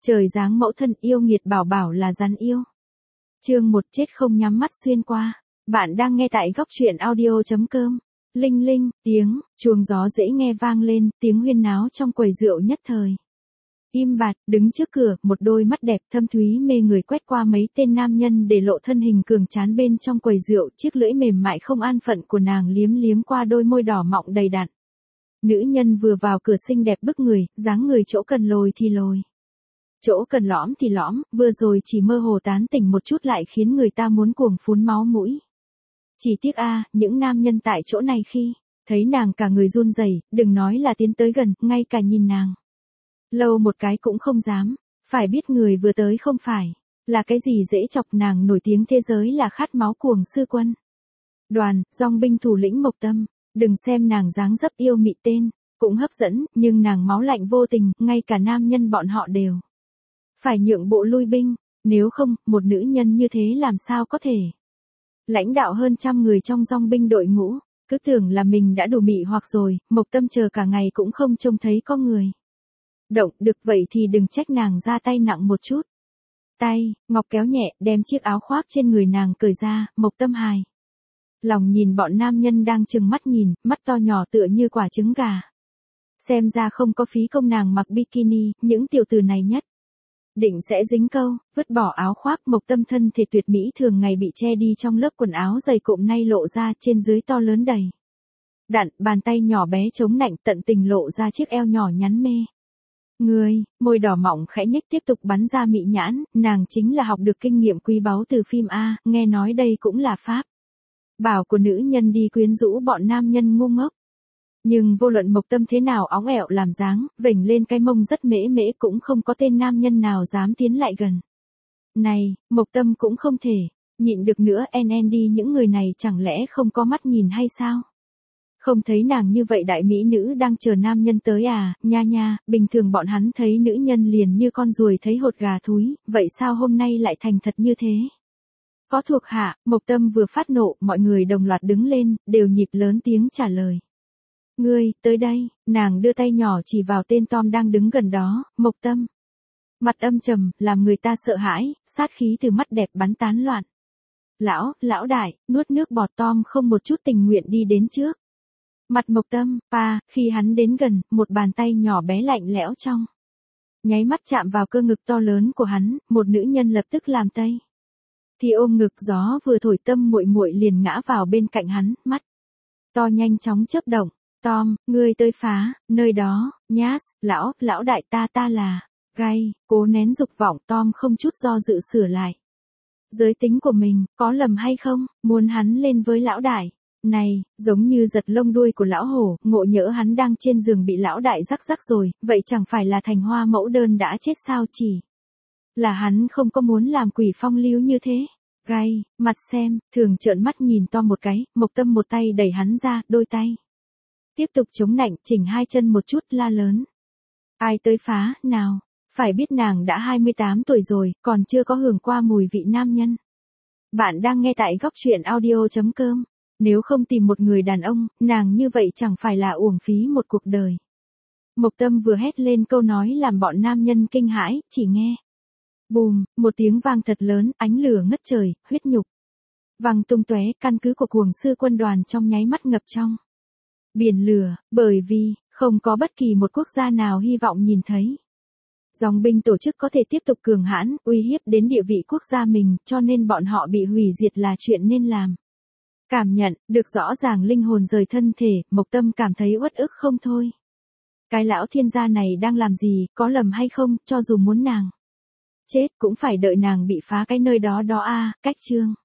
Trời giáng mẫu thân yêu nghiệt bảo bảo là rắn yêu. Chương 1 chết không nhắm mắt xuyên qua. Bạn đang nghe tại góc truyện audio.com. Linh linh, tiếng, chuông gió dễ nghe vang lên, tiếng huyên náo trong quầy rượu nhất thời. Im bặt, đứng trước cửa, một đôi mắt đẹp thâm thúy mê người quét qua mấy tên nam nhân để lộ thân hình cường tráng bên trong quầy rượu, chiếc lưỡi mềm mại không an phận của nàng liếm liếm qua đôi môi đỏ mọng đầy đặn. Nữ nhân vừa vào cửa xinh đẹp bức người, dáng người chỗ cần lồi thì lồi. Chỗ cần lõm thì lõm, vừa rồi chỉ mơ hồ tán tỉnh một chút lại khiến người ta muốn cuồng phun máu mũi. Chỉ tiếc những nam nhân tại chỗ này khi thấy nàng cả người run rẩy, đừng nói là tiến tới gần, ngay cả nhìn nàng lâu một cái cũng không dám, phải biết người vừa tới không phải là cái gì dễ chọc. Nàng nổi tiếng thế giới là khát máu cuồng sư quân đoàn, dòng binh thủ lĩnh Mộc Tâm. Đừng xem nàng dáng dấp yêu mị tên cũng hấp dẫn, nhưng nàng máu lạnh vô tình, ngay cả nam nhân bọn họ đều phải nhượng bộ lui binh, nếu không, một nữ nhân như thế làm sao có thể lãnh đạo hơn trăm người trong dòng binh đội ngũ. Cứ tưởng là mình đã đủ mị hoặc rồi, Mộc Tâm chờ cả ngày cũng không trông thấy có người động được, vậy thì đừng trách nàng ra tay nặng một chút. Tay ngọc kéo nhẹ, đem chiếc áo khoác trên người nàng cởi ra. Mộc Tâm hài lòng nhìn bọn nam nhân đang trừng mắt nhìn, mắt to nhỏ tựa như quả trứng gà. Xem ra không có phí công nàng mặc bikini, những tiểu tử này nhất định sẽ dính câu. Vứt bỏ áo khoác, Mộc Tâm thân thể tuyệt mỹ thường ngày bị che đi trong lớp quần áo dày cộm nay lộ ra, trên dưới to lớn đầy đặn, bàn tay nhỏ bé chống nạnh tận tình lộ ra chiếc eo nhỏ nhắn mê người, môi đỏ mọng khẽ nhếch tiếp tục bắn ra mị nhãn. Nàng chính là học được kinh nghiệm quý báu từ phim A, nghe nói đây cũng là pháp bảo của nữ nhân đi quyến rũ bọn nam nhân ngu ngốc. Nhưng vô luận Mộc Tâm thế nào óng ẹo làm dáng, vểnh lên cái mông rất mễ mễ, cũng không có tên nam nhân nào dám tiến lại gần. Này, Mộc Tâm cũng không thể nhịn được nữa, đi những người này chẳng lẽ không có mắt nhìn hay sao? Không thấy nàng như vậy đại mỹ nữ đang chờ nam nhân tới à? Nha, bình thường bọn hắn thấy nữ nhân liền như con ruồi thấy hột gà thúi, vậy sao hôm nay lại thành thật như thế? Có thuộc hạ, Mộc Tâm vừa phát nộ, mọi người đồng loạt đứng lên, đều nhịp lớn tiếng trả lời. Ngươi, tới đây. Nàng đưa tay nhỏ chỉ vào tên Tom đang đứng gần đó. Mộc Tâm mặt âm trầm, làm người ta sợ hãi, sát khí từ mắt đẹp bắn tán loạn. Lão đại, nuốt nước bọt. Tom không một chút tình nguyện đi đến trước mặt Mộc Tâm. Khi hắn đến gần, một bàn tay nhỏ bé lạnh lẽo trong nháy mắt chạm vào cơ ngực to lớn của hắn, một nữ nhân lập tức làm tây thì ôm ngực, gió vừa thổi Tâm muội muội liền ngã vào bên cạnh hắn, mắt to nhanh chóng chớp động. Tom, ngươi tới phá nơi đó, nhás. Lão đại, ta là gay. Cố nén dục vọng, Tom không chút do dự sửa lại giới tính của mình, có lầm hay không, muốn hắn lên với lão đại. Này, giống như giật lông đuôi của lão hổ, ngộ nhỡ hắn đang trên giường bị lão đại rắc rồi, vậy chẳng phải là thành hoa mẫu đơn đã chết sao? Chỉ là hắn không có muốn làm quỷ phong lưu như thế. Gay, mặt xem, thường trợn mắt nhìn Tom một cái. Mộc Tâm một tay đẩy hắn ra, đôi tay tiếp tục chống nạnh, chỉnh hai chân một chút, la lớn. Ai tới phá, nào? Phải biết nàng đã 28 tuổi rồi, còn chưa có hưởng qua mùi vị nam nhân. Bạn đang nghe tại góc truyện audio.com. Nếu không tìm một người đàn ông, nàng như vậy chẳng phải là uổng phí một cuộc đời. Mộc Tâm vừa hét lên câu nói làm bọn nam nhân kinh hãi, chỉ nghe bùm, một tiếng vang thật lớn, ánh lửa ngất trời, huyết nhục văng tung tóe, căn cứ của cuồng sư quân đoàn trong nháy mắt ngập trong biển lửa, bởi vì không có bất kỳ một quốc gia nào hy vọng nhìn thấy dòng binh tổ chức có thể tiếp tục cường hãn, uy hiếp đến địa vị quốc gia mình, cho nên bọn họ bị hủy diệt là chuyện nên làm. Cảm nhận được rõ ràng linh hồn rời thân thể, Mộc Tâm cảm thấy uất ức không thôi. Cái lão thiên gia này đang làm gì, có lầm hay không, cho dù muốn nàng chết cũng phải đợi nàng bị phá cái nơi đó. Cách chương